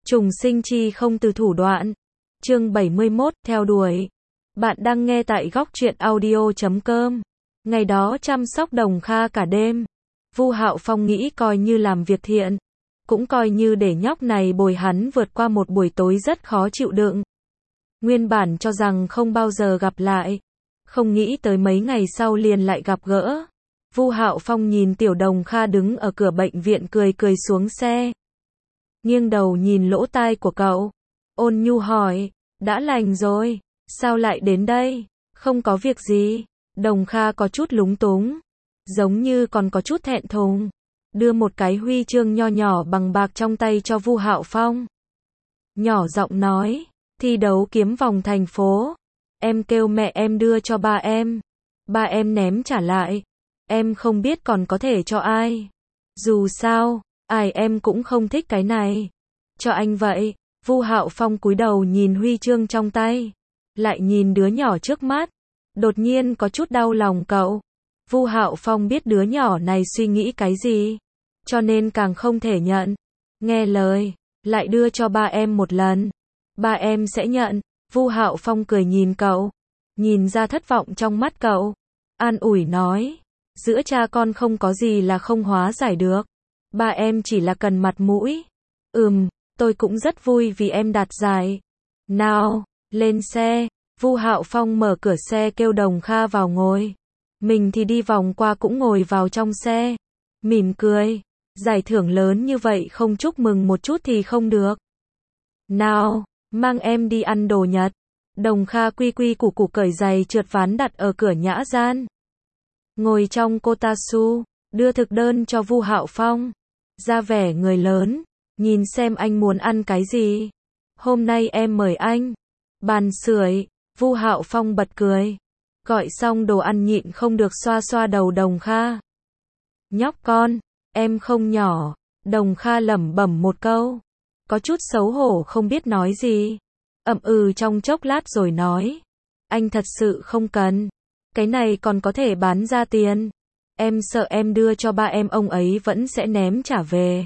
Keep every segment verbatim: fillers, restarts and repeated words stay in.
Trùng sinh chi không từ thủ đoạn. Chương bảy mươi mốt, theo đuổi. Bạn đang nghe tại góc truyện audio chấm com. Ngày đó chăm sóc Đồng Kha cả đêm. Vu Hạo Phong nghĩ coi như làm việc thiện, cũng coi như để nhóc này bồi hắn vượt qua một buổi tối rất khó chịu đựng. Nguyên bản cho rằng không bao giờ gặp lại, không nghĩ tới mấy ngày sau liền lại gặp gỡ. Vu Hạo Phong nhìn tiểu Đồng Kha đứng ở cửa bệnh viện cười cười xuống xe. Nghiêng đầu nhìn lỗ tai của cậu, ôn nhu hỏi, đã lành rồi, sao lại đến đây? Không có việc gì. Đồng Kha có chút lúng túng, giống như còn có chút thẹn thùng, đưa một cái huy chương nho nhỏ bằng bạc trong tay cho Vu Hạo Phong. Nhỏ giọng nói, thi đấu kiếm vòng thành phố, em kêu mẹ em đưa cho ba em, ba em ném trả lại, em không biết còn có thể cho ai. Dù sao, ai em cũng không thích cái này. Cho anh vậy. Vu Hạo Phong cúi đầu nhìn huy chương trong tay, lại nhìn đứa nhỏ trước mắt, đột nhiên có chút đau lòng cậu. Vu Hạo Phong biết đứa nhỏ này suy nghĩ cái gì, cho nên càng không thể nhận. Nghe lời, lại đưa cho ba em một lần. Ba em sẽ nhận. Vu Hạo Phong cười nhìn cậu, nhìn ra thất vọng trong mắt cậu, an ủi nói, giữa cha con không có gì là không hóa giải được. Ba em chỉ là cần mặt mũi. Ừm, tôi cũng rất vui vì em đạt giải. Nào, lên xe. Vu Hạo Phong mở cửa xe kêu Đồng Kha vào ngồi. Mình thì đi vòng qua cũng ngồi vào trong xe. Mỉm cười. Giải thưởng lớn như vậy không chúc mừng một chút thì không được. Nào, mang em đi ăn đồ Nhật. Đồng Kha quy quy củ củ cởi giày trượt ván đặt ở cửa nhã gian. Ngồi trong Kotatsu, đưa thực đơn cho Vu Hạo Phong. Ra vẻ người lớn, nhìn xem anh muốn ăn cái gì. Hôm nay em mời anh. Bàn sưởi. Vu Hạo Phong bật cười. Gọi xong đồ ăn nhịn không được xoa xoa đầu Đồng Kha. Nhóc con, em không nhỏ. Đồng Kha lẩm bẩm một câu, có chút xấu hổ không biết nói gì. Ậm ừ trong chốc lát rồi nói, anh thật sự không cần. Cái này còn có thể bán ra tiền. Em sợ em đưa cho ba em ông ấy vẫn sẽ ném trả về.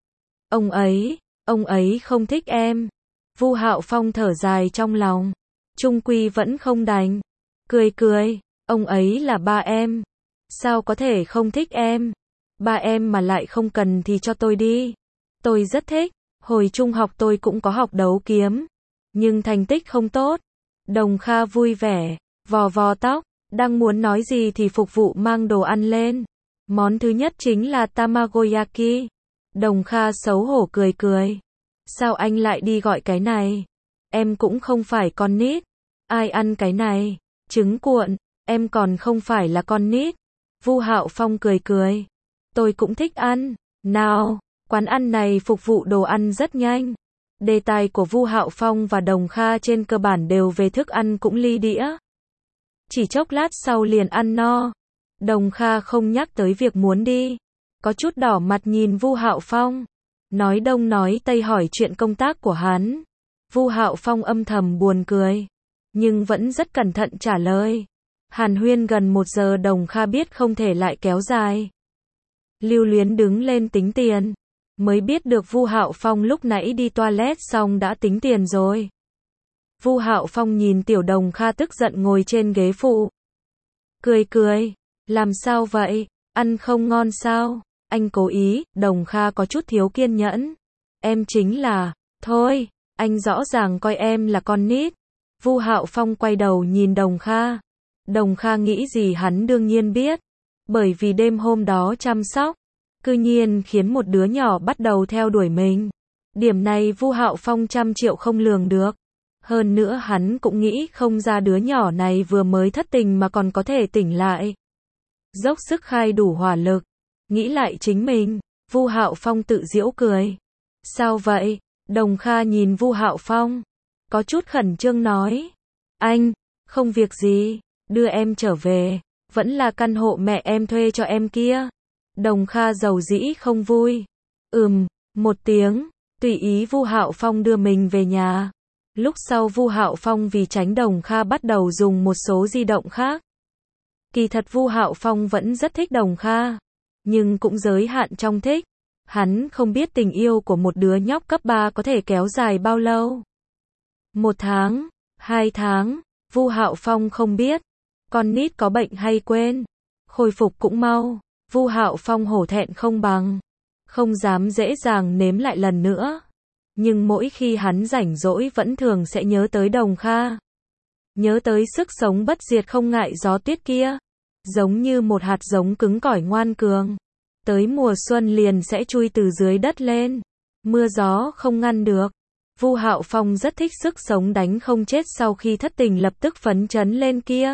Ông ấy, ông ấy không thích em. Vu Hạo Phong thở dài trong lòng, chung quy vẫn không đành. Cười cười, ông ấy là ba em, sao có thể không thích em. Ba em mà lại không cần thì cho tôi đi. Tôi rất thích, hồi trung học tôi cũng có học đấu kiếm, nhưng thành tích không tốt. Đồng Kha vui vẻ, vò vò tóc, đang muốn nói gì thì phục vụ mang đồ ăn lên. Món thứ nhất chính là tamagoyaki. Đồng Kha xấu hổ cười cười. Sao anh lại đi gọi cái này? Em cũng không phải con nít. Ai ăn cái này? Trứng cuộn, em còn không phải là con nít. Vu Hạo Phong cười cười. Tôi cũng thích ăn. Nào, quán ăn này phục vụ đồ ăn rất nhanh. Đề tài của Vu Hạo Phong và Đồng Kha trên cơ bản đều về thức ăn cũng ly đĩa. Chỉ chốc lát sau liền ăn no. Đồng Kha không nhắc tới việc muốn đi, có chút đỏ mặt nhìn Vu Hạo Phong, nói đông nói tây hỏi chuyện công tác của hắn. Vu Hạo Phong âm thầm buồn cười, nhưng vẫn rất cẩn thận trả lời. Hàn huyên gần một giờ Đồng Kha biết không thể lại kéo dài. Lưu luyến đứng lên tính tiền, mới biết được Vu Hạo Phong lúc nãy đi toilet xong đã tính tiền rồi. Vu Hạo Phong nhìn tiểu Đồng Kha tức giận ngồi trên ghế phụ. Cười cười, làm sao vậy, ăn không ngon sao? Anh cố ý. Đồng Kha có chút thiếu kiên nhẫn. Em chính là, thôi, anh rõ ràng coi em là con nít. Vu Hạo Phong quay đầu nhìn Đồng Kha. Đồng Kha nghĩ gì hắn đương nhiên biết, bởi vì đêm hôm đó chăm sóc, cư nhiên khiến một đứa nhỏ bắt đầu theo đuổi mình. Điểm này Vu Hạo Phong trăm triệu không lường được. Hơn nữa hắn cũng nghĩ không ra đứa nhỏ này vừa mới thất tình mà còn có thể tỉnh lại. Dốc sức khai đủ hỏa lực, nghĩ lại chính mình. Vu Hạo Phong tự giễu cười. Sao vậy? Đồng Kha nhìn Vu Hạo Phong, có chút khẩn trương nói. Anh, không việc gì, đưa em trở về, vẫn là căn hộ mẹ em thuê cho em kia. Đồng Kha dầu dĩ không vui. Ừm, một tiếng, tùy ý Vu Hạo Phong đưa mình về nhà. Lúc sau Vu Hạo Phong vì tránh Đồng Kha bắt đầu dùng một số di động khác. Kỳ thật Vu Hạo Phong vẫn rất thích Đồng Kha, nhưng cũng giới hạn trong thích. Hắn không biết tình yêu của một đứa nhóc cấp ba có thể kéo dài bao lâu. Một tháng, hai tháng, Vu Hạo Phong không biết. Con nít có bệnh hay quên, khôi phục cũng mau. Vu Hạo Phong hổ thẹn không bằng, không dám dễ dàng nếm lại lần nữa. Nhưng mỗi khi hắn rảnh rỗi vẫn thường sẽ nhớ tới Đồng Kha. Nhớ tới sức sống bất diệt không ngại gió tuyết kia. Giống như một hạt giống cứng cỏi ngoan cường. Tới mùa xuân liền sẽ chui từ dưới đất lên. Mưa gió không ngăn được. Vu Hạo Phong rất thích sức sống đánh không chết sau khi thất tình lập tức phấn chấn lên kia.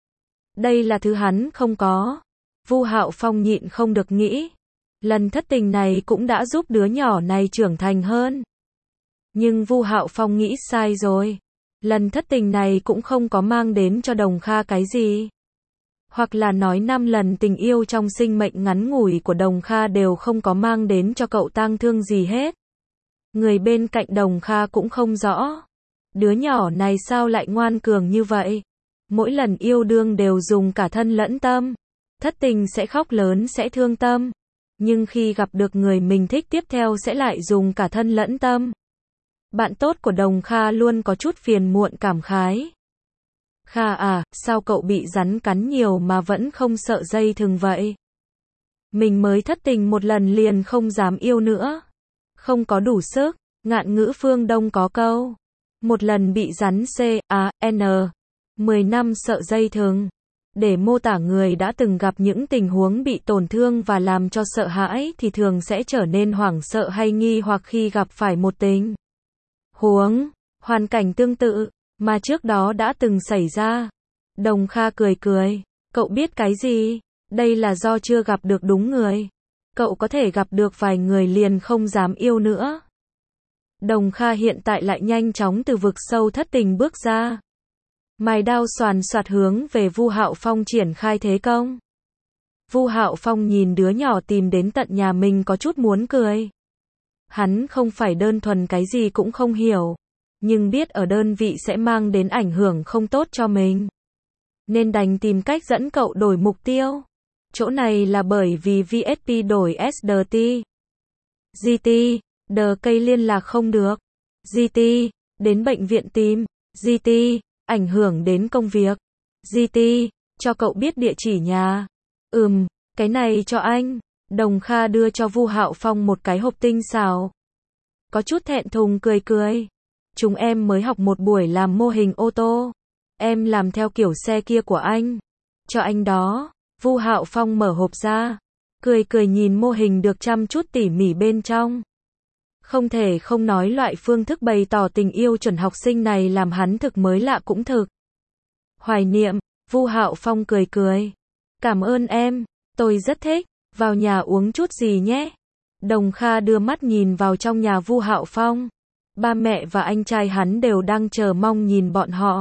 Đây là thứ hắn không có. Vu Hạo Phong nhịn không được nghĩ. Lần thất tình này cũng đã giúp đứa nhỏ này trưởng thành hơn. Nhưng Vu Hạo Phong nghĩ sai rồi. Lần thất tình này cũng không có mang đến cho Đồng Kha cái gì. Hoặc là nói năm lần tình yêu trong sinh mệnh ngắn ngủi của Đồng Kha đều không có mang đến cho cậu tang thương gì hết. Người bên cạnh Đồng Kha cũng không rõ. Đứa nhỏ này sao lại ngoan cường như vậy? Mỗi lần yêu đương đều dùng cả thân lẫn tâm. Thất tình sẽ khóc lớn sẽ thương tâm. Nhưng khi gặp được người mình thích tiếp theo sẽ lại dùng cả thân lẫn tâm. Bạn tốt của Đồng Kha luôn có chút phiền muộn cảm khái. Kha à, sao cậu bị rắn cắn nhiều mà vẫn không sợ dây thừng vậy? Mình mới thất tình một lần liền không dám yêu nữa. Không có đủ sức, ngạn ngữ phương Đông có câu. Một lần bị rắn C, A, N. Mười năm sợ dây thừng. Để mô tả người đã từng gặp những tình huống bị tổn thương và làm cho sợ hãi thì thường sẽ trở nên hoảng sợ hay nghi hoặc khi gặp phải một tình huống, hoàn cảnh tương tự, mà trước đó đã từng xảy ra. Đồng Kha cười cười. Cậu biết cái gì? Đây là do chưa gặp được đúng người. Cậu có thể gặp được vài người liền không dám yêu nữa. Đồng Kha hiện tại lại nhanh chóng từ vực sâu thất tình bước ra. Mài đao xoàn xoạt hướng về Vu Hạo Phong triển khai thế công. Vu Hạo Phong nhìn đứa nhỏ tìm đến tận nhà mình có chút muốn cười. Hắn không phải đơn thuần cái gì cũng không hiểu, nhưng biết ở đơn vị sẽ mang đến ảnh hưởng không tốt cho mình. Nên đành tìm cách dẫn cậu đổi mục tiêu. Chỗ này là bởi vì vê ét pê đổi ét đê tê. giê tê, đờ cây liên lạc không được. giê tê, đến bệnh viện tìm. giê tê, ảnh hưởng đến công việc. giê tê, cho cậu biết địa chỉ nhà. Ừm, cái này cho anh. Đồng Kha đưa cho Vu Hạo Phong một cái hộp tinh xảo. Có chút thẹn thùng cười cười. Chúng em mới học một buổi làm mô hình ô tô. Em làm theo kiểu xe kia của anh. Cho anh đó. Vu Hạo Phong mở hộp ra. Cười cười nhìn mô hình được chăm chút tỉ mỉ bên trong. Không thể không nói loại phương thức bày tỏ tình yêu chuẩn học sinh này làm hắn thực mới lạ cũng thực. Hoài niệm. Vu Hạo Phong cười cười. Cảm ơn em. Tôi rất thích. Vào nhà uống chút gì nhé. Đồng Kha đưa mắt nhìn vào trong nhà Vu Hạo Phong. Ba mẹ và anh trai hắn đều đang chờ mong nhìn bọn họ.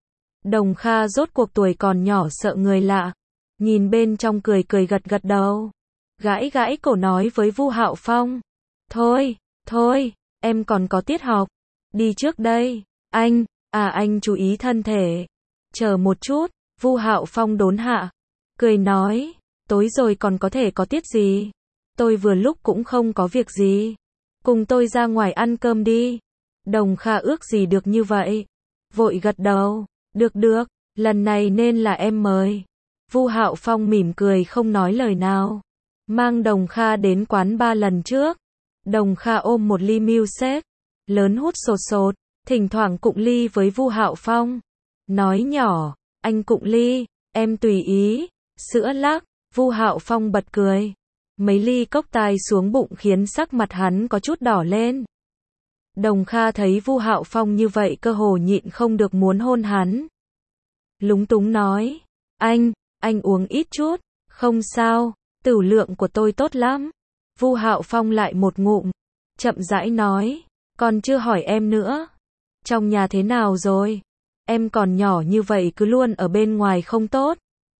Đồng Kha rốt cuộc tuổi còn nhỏ sợ người lạ. Nhìn bên trong cười cười gật gật đầu. Gãi gãi cổ nói với Vu Hạo Phong. Thôi, thôi, em còn có tiết học. Đi trước đây. Anh, à anh chú ý thân thể. Chờ một chút, Vu Hạo Phong đốn hạ. Cười nói, tối rồi còn có thể có tiết gì? Tôi vừa lúc cũng không có việc gì. Cùng tôi ra ngoài ăn cơm đi. Đồng Kha ước gì được như vậy. Vội gật đầu. Được được, lần này nên là em mời. Vu Hạo Phong mỉm cười không nói lời nào. Mang Đồng Kha đến quán ba lần trước. Đồng Kha ôm một ly milkshake. Lớn hút sột sột. Thỉnh thoảng cụng ly với Vu Hạo Phong. Nói nhỏ, anh cụng ly, em tùy ý. Sữa lắc. Vu Hạo Phong bật cười. Mấy ly cốc tai xuống bụng khiến sắc mặt hắn có chút đỏ lên. Đồng Kha thấy Vu Hạo Phong như vậy cơ hồ nhịn không được muốn hôn hắn. Lúng túng nói, anh, anh uống ít chút, không sao, tửu lượng của tôi tốt lắm. Vu Hạo Phong lại một ngụm, chậm rãi nói, còn chưa hỏi em nữa. Trong nhà thế nào rồi? Em còn nhỏ như vậy cứ luôn ở bên ngoài không tốt.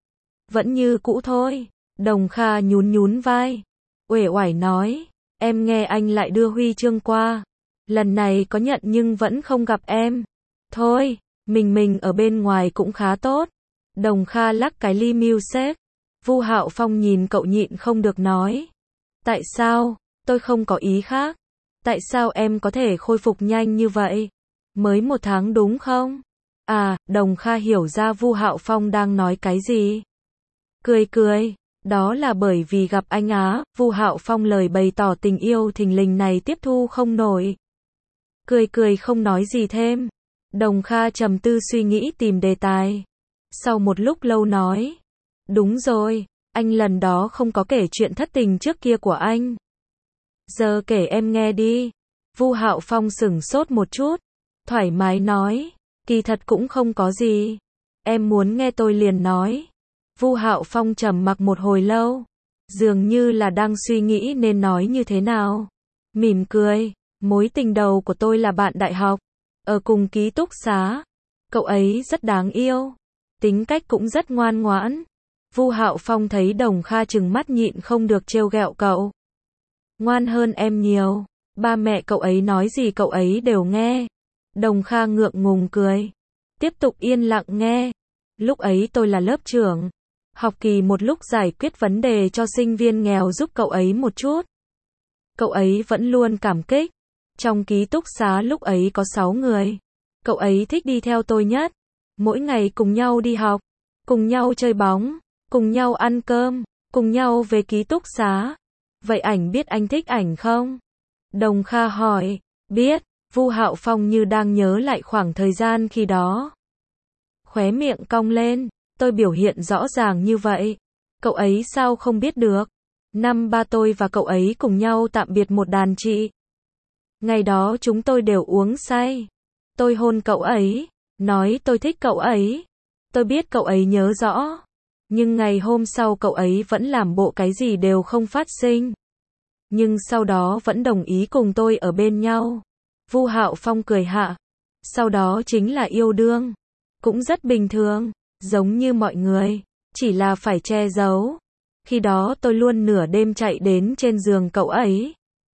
Vẫn như cũ thôi. Đồng Kha nhún nhún vai, uể oải nói, em nghe anh lại đưa huy chương qua. Lần này có nhận nhưng vẫn không gặp em. Thôi, mình mình ở bên ngoài cũng khá tốt. Đồng Kha lắc cái ly milkshake. Vu Hạo Phong nhìn cậu nhịn không được nói. Tại sao? Tôi không có ý khác. Tại sao em có thể khôi phục nhanh như vậy? Mới một tháng đúng không? À, Đồng Kha hiểu ra Vu Hạo Phong đang nói cái gì. Cười cười, đó là bởi vì gặp anh á, Vu Hạo Phong lời bày tỏ tình yêu thình lình này tiếp thu không nổi. Cười cười không nói gì thêm. Đồng Kha trầm tư suy nghĩ tìm đề tài. Sau một lúc lâu nói, đúng rồi, anh lần đó không có kể chuyện thất tình trước kia của anh. Giờ kể em nghe đi. Vu Hạo Phong sửng sốt một chút, thoải mái nói, kỳ thật cũng không có gì. Em muốn nghe tôi liền nói. Vu Hạo Phong trầm mặc một hồi lâu, dường như là đang suy nghĩ nên nói như thế nào. Mỉm cười, mối tình đầu của tôi là bạn đại học, ở cùng ký túc xá. Cậu ấy rất đáng yêu, tính cách cũng rất ngoan ngoãn. Vu Hạo Phong thấy Đồng Kha trừng mắt nhịn không được trêu ghẹo cậu. Ngoan hơn em nhiều, ba mẹ cậu ấy nói gì cậu ấy đều nghe. Đồng Kha ngượng ngùng cười, tiếp tục yên lặng nghe. Lúc ấy tôi là lớp trưởng, học kỳ một lúc giải quyết vấn đề cho sinh viên nghèo giúp cậu ấy một chút. Cậu ấy vẫn luôn cảm kích. Trong ký túc xá lúc ấy có sáu người. Cậu ấy thích đi theo tôi nhất. Mỗi ngày cùng nhau đi học, cùng nhau chơi bóng, cùng nhau ăn cơm, cùng nhau về ký túc xá. Vậy ảnh biết anh thích ảnh không? Đồng Kha hỏi. Biết. Vu Hạo Phong như đang nhớ lại khoảng thời gian khi đó. Khóe miệng cong lên. Tôi biểu hiện rõ ràng như vậy. Cậu ấy sao không biết được? Năm ba tôi và cậu ấy cùng nhau tạm biệt một đàn chị. Ngày đó chúng tôi đều uống say. Tôi hôn cậu ấy, nói tôi thích cậu ấy. Tôi biết cậu ấy nhớ rõ. Nhưng ngày hôm sau cậu ấy vẫn làm bộ cái gì đều không phát sinh. Nhưng sau đó vẫn đồng ý cùng tôi ở bên nhau. Vu Hạo Phong cười hạ. Sau đó chính là yêu đương. Cũng rất bình thường, giống như mọi người, chỉ là phải che giấu. Khi đó tôi luôn nửa đêm chạy đến trên giường cậu ấy.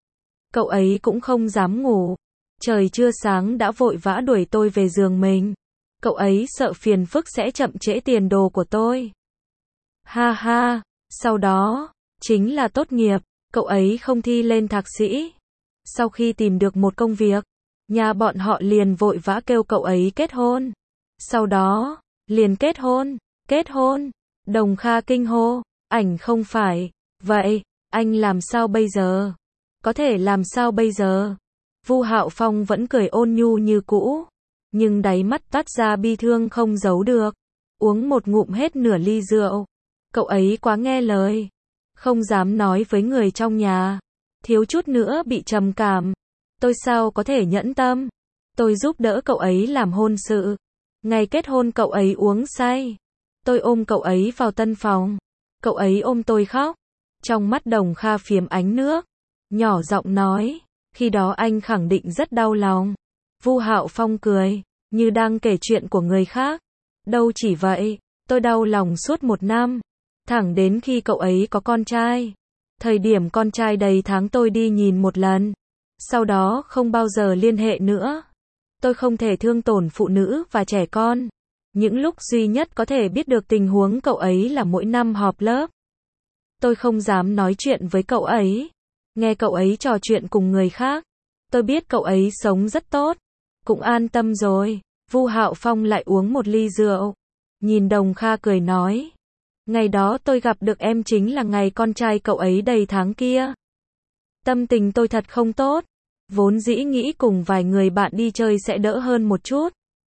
Cậu ấy cũng không dám ngủ. Trời chưa sáng đã vội vã đuổi tôi về giường mình. Cậu ấy sợ phiền phức sẽ chậm trễ tiền đồ của tôi. Ha ha, sau đó, chính là tốt nghiệp, cậu ấy không thi lên thạc sĩ. Sau khi tìm được một công việc, nhà bọn họ liền vội vã kêu cậu ấy kết hôn. Sau đó, liền kết hôn, kết hôn. Đồng Kha kinh hô, ảnh không phải. Vậy, anh làm sao bây giờ? Có thể làm sao bây giờ? Vu Hạo Phong vẫn cười ôn nhu như cũ, nhưng đáy mắt toát ra bi thương không giấu được. Uống một ngụm hết nửa ly rượu. Cậu ấy quá nghe lời, không dám nói với người trong nhà, thiếu chút nữa bị trầm cảm. Tôi sao có thể nhẫn tâm? Tôi giúp đỡ cậu ấy làm hôn sự. Ngày kết hôn cậu ấy uống say. Tôi ôm cậu ấy vào tân phòng. Cậu ấy ôm tôi khóc. Trong mắt Đồng Kha phiếm ánh nước, nhỏ giọng nói, khi đó anh khẳng định rất đau lòng. Vu Hạo Phong cười, như đang kể chuyện của người khác. Đâu chỉ vậy, tôi đau lòng suốt một năm, thẳng đến khi cậu ấy có con trai. Thời điểm con trai đầy tháng tôi đi nhìn một lần, sau đó không bao giờ liên hệ nữa. Tôi không thể thương tổn phụ nữ và trẻ con. Những lúc duy nhất có thể biết được tình huống cậu ấy là mỗi năm họp lớp. Tôi không dám nói chuyện với cậu ấy, nghe cậu ấy trò chuyện cùng người khác. Tôi biết cậu ấy sống rất tốt, cũng an tâm rồi. Vu Hạo Phong lại uống một ly rượu, nhìn Đồng Kha cười nói, ngày đó tôi gặp được em chính là ngày con trai cậu ấy đầy tháng kia. Tâm tình tôi thật không tốt, vốn dĩ nghĩ cùng vài người bạn đi chơi sẽ đỡ hơn một chút.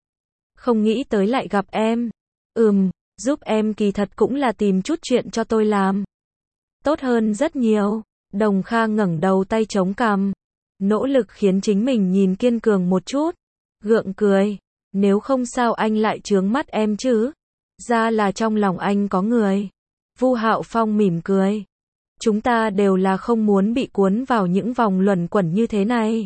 Không nghĩ tới lại gặp em. Ừm, giúp em kỳ thật cũng là tìm chút chuyện cho tôi làm. Tốt hơn rất nhiều. Đồng Kha ngẩng đầu tay chống cằm, nỗ lực khiến chính mình nhìn kiên cường một chút. Gượng cười, nếu không sao anh lại chướng mắt em chứ? Ra là trong lòng anh có người. Vu Hạo Phong mỉm cười. Chúng ta đều là không muốn bị cuốn vào những vòng luẩn quẩn như thế này.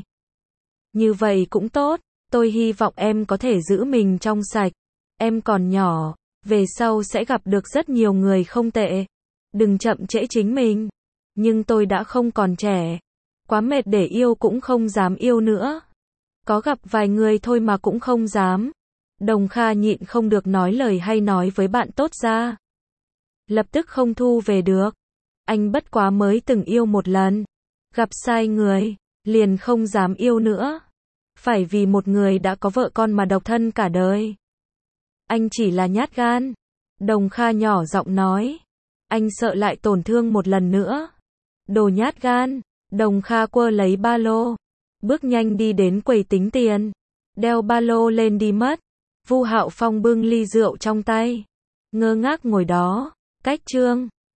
Như vậy cũng tốt, tôi hy vọng em có thể giữ mình trong sạch. Em còn nhỏ, về sau sẽ gặp được rất nhiều người không tệ. Đừng chậm trễ chính mình. Nhưng tôi đã không còn trẻ. Quá mệt để yêu cũng không dám yêu nữa. Có gặp vài người thôi mà cũng không dám. Đồng Kha nhịn không được nói lời hay nói với bạn tốt ra. Lập tức không thu về được. Anh bất quá mới từng yêu một lần. Gặp sai người, liền không dám yêu nữa. Phải vì một người đã có vợ con mà độc thân cả đời. Anh chỉ là nhát gan. Đồng Kha nhỏ giọng nói. Anh sợ lại tổn thương một lần nữa. Đồ nhát gan. Đồng Kha quơ lấy ba lô. Bước nhanh đi đến quầy tính tiền. Đeo ba lô lên đi mất. Vu Hạo Phong bưng ly rượu trong tay. Ngơ ngác ngồi đó. Cách Trương